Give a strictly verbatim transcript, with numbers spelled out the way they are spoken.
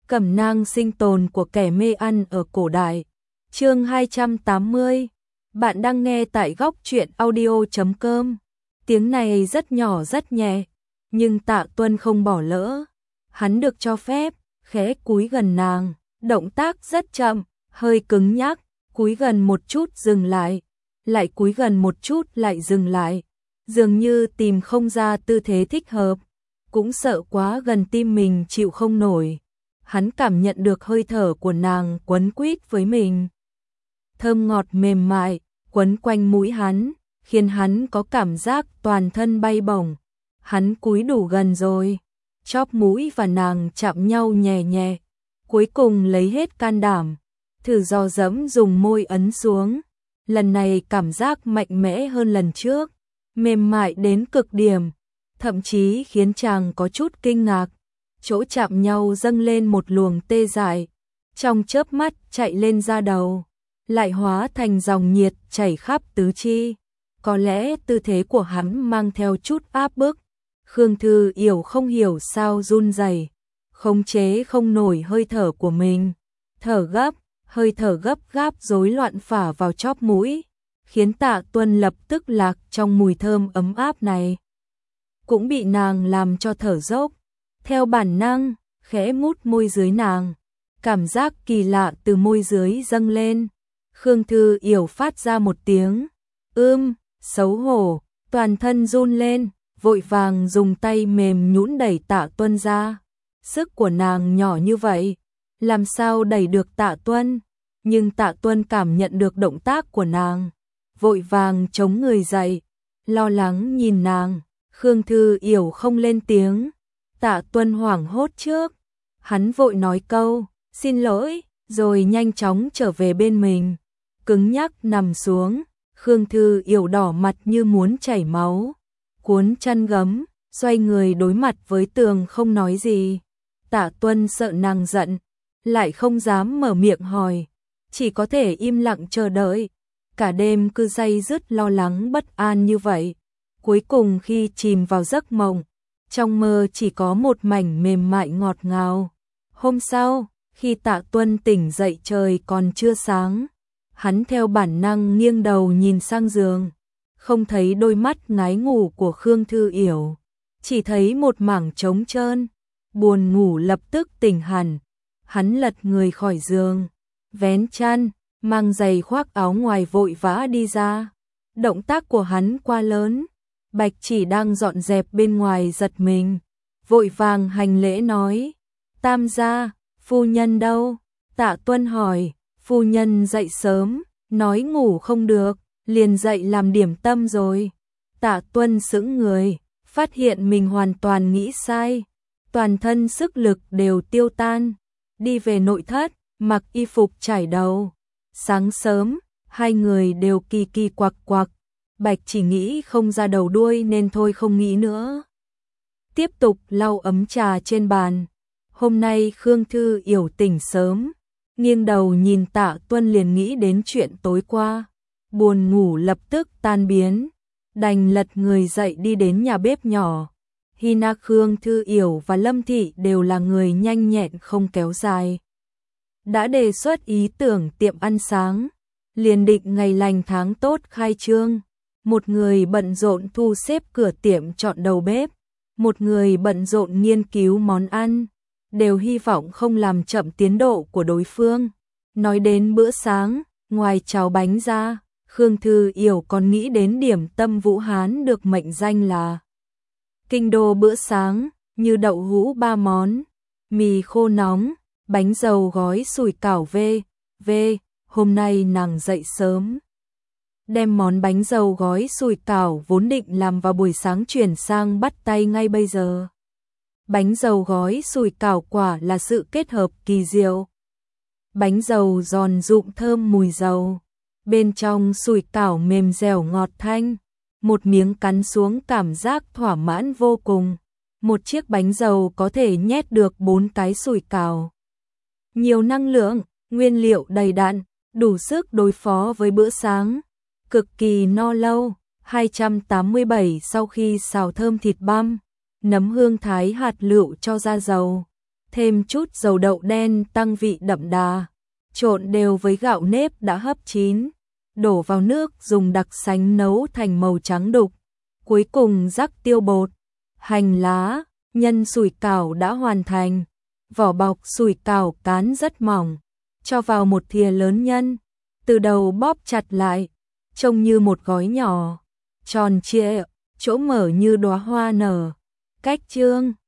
Cẩm nang sinh tồn của kẻ mê ăn ở cổ đại. Chương hai trăm tám mươi. Bạn đang nghe tại góc truyện audio chấm com. Tiếng này rất nhỏ rất nhẹ, nhưng Tạ Tuân không bỏ lỡ. Hắn được cho phép khẽ cúi gần nàng, động tác rất chậm, hơi cứng nhắc, cúi gần một chút dừng lại, lại cúi gần một chút lại dừng lại, dường như tìm không ra tư thế thích hợp, cũng sợ quá gần tim mình chịu không nổi. Hắn cảm nhận được hơi thở của nàng quấn quýt với mình. Thơm ngọt mềm mại, quấn quanh mũi hắn, khiến hắn có cảm giác toàn thân bay bổng. Hắn cúi đủ gần rồi, chóp mũi và nàng chạm nhau nhẹ nhẹ, cuối cùng lấy hết can đảm, thử dò dẫm dùng môi ấn xuống. Lần này cảm giác mạnh mẽ hơn lần trước, mềm mại đến cực điểm, thậm chí khiến chàng có chút kinh ngạc. Chỗ chạm nhau dâng lên một luồng tê dại, trong chớp mắt chạy lên da đầu, lại hóa thành dòng nhiệt chảy khắp tứ chi. Có lẽ tư thế của hắn mang theo chút áp bức. Khương Thư Yểu không hiểu sao run rẩy, khống chế không nổi hơi thở của mình, thở gấp, hơi thở gấp gáp rối loạn phả vào chóp mũi, khiến Tạ Tuân lập tức lạc trong mùi thơm ấm áp này. Cũng bị nàng làm cho thở dốc, theo bản năng, khẽ mút môi dưới nàng, cảm giác kỳ lạ từ môi dưới dâng lên. Khương Thư Yểu phát ra một tiếng ưm, xấu hổ, toàn thân run lên, vội vàng dùng tay mềm nhũn đẩy Tạ Tuân ra. Sức của nàng nhỏ như vậy, làm sao đẩy được Tạ Tuân? Nhưng Tạ Tuân cảm nhận được động tác của nàng, vội vàng chống người dậy, lo lắng nhìn nàng. Khương Thư Yểu không lên tiếng. Tạ Tuân hoảng hốt trước, hắn vội nói câu xin lỗi, rồi nhanh chóng trở về bên mình, cứng nhắc nằm xuống. Khương Thư Yểu đỏ mặt như muốn chảy máu, cuốn chăn gấm, xoay người đối mặt với tường không nói gì. Tạ Tuân sợ nàng giận, lại không dám mở miệng hỏi, chỉ có thể im lặng chờ đợi. Cả đêm cứ day dứt lo lắng bất an như vậy. Cuối cùng khi chìm vào giấc mộng, trong mơ chỉ có một mảnh mềm mại ngọt ngào. Hôm sau, khi Tạ Tuân tỉnh dậy trời còn chưa sáng, hắn theo bản năng nghiêng đầu nhìn sang giường, không thấy đôi mắt ngái ngủ của Khương Thư Yểu, chỉ thấy một mảng trống trơn, buồn ngủ lập tức tỉnh hẳn. Hắn lật người khỏi giường, vén chăn, mang giày khoác áo ngoài vội vã đi ra. Động tác của hắn quá lớn, Bạch Chỉ đang dọn dẹp bên ngoài giật mình, vội vàng hành lễ nói: "Tam gia, phu nhân đâu?" Tạ Tuân hỏi. Phu nhân dậy sớm, nói ngủ không được, liền dậy làm điểm tâm rồi. Tạ Tuân sững người, phát hiện mình hoàn toàn nghĩ sai, toàn thân sức lực đều tiêu tan, đi về nội thất, mặc y phục trải đầu. Sáng sớm, hai người đều kỳ kỳ quặc quặc. Bạch Chỉ nghĩ không ra đầu đuôi nên thôi không nghĩ nữa, tiếp tục lau ấm trà trên bàn. Hôm nay Khương Thư Yểu tỉnh sớm, nghiêng đầu nhìn Tạ Tuân liền nghĩ đến chuyện tối qua, buồn ngủ lập tức tan biến, đành lật người dậy đi đến nhà bếp nhỏ. Hina, Khương Thư Yểu và Lâm Thị đều là người nhanh nhẹn không kéo dài, đã đề xuất ý tưởng tiệm ăn sáng, liền định ngày lành tháng tốt khai trương. Một người bận rộn thu xếp cửa tiệm chọn đầu bếp, một người bận rộn nghiên cứu món ăn, đều hy vọng không làm chậm tiến độ của đối phương. Nói đến bữa sáng, ngoài cháo bánh ra, Khương Thư Yểu còn nghĩ đến điểm tâm Vũ Hán được mệnh danh là kinh đô bữa sáng, như đậu hũ ba món, mì khô nóng, bánh dầu gói sủi cảo vê vê. Hôm nay nàng dậy sớm, đem món bánh dầu gói sủi cảo vốn định làm vào buổi sáng chuyển sang bắt tay ngay bây giờ. Bánh dầu gói sủi cảo quả là sự kết hợp kỳ diệu. Bánh dầu giòn rụm thơm mùi dầu, bên trong sủi cảo mềm dẻo ngọt thanh, một miếng cắn xuống cảm giác thỏa mãn vô cùng. Một chiếc bánh dầu có thể nhét được bốn cái sủi cảo. Nhiều năng lượng, nguyên liệu đầy đặn, đủ sức đối phó với bữa sáng, cực kỳ no lâu. hai trăm tám mươi bảy Sau khi xào thơm thịt băm, nấm hương thái hạt lựu cho ra dầu, thêm chút dầu đậu đen tăng vị đậm đà, trộn đều với gạo nếp đã hấp chín, đổ vào nước dùng đặc sánh nấu thành màu trắng đục. Cuối cùng rắc tiêu bột, hành lá, nhân sủi cảo đã hoàn thành. Vỏ bọc sủi cảo cán rất mỏng, cho vào một thìa lớn nhân, từ đầu bóp chặt lại, trông như một gói nhỏ, tròn trịa, chỗ mở như đóa hoa nở. Cách trương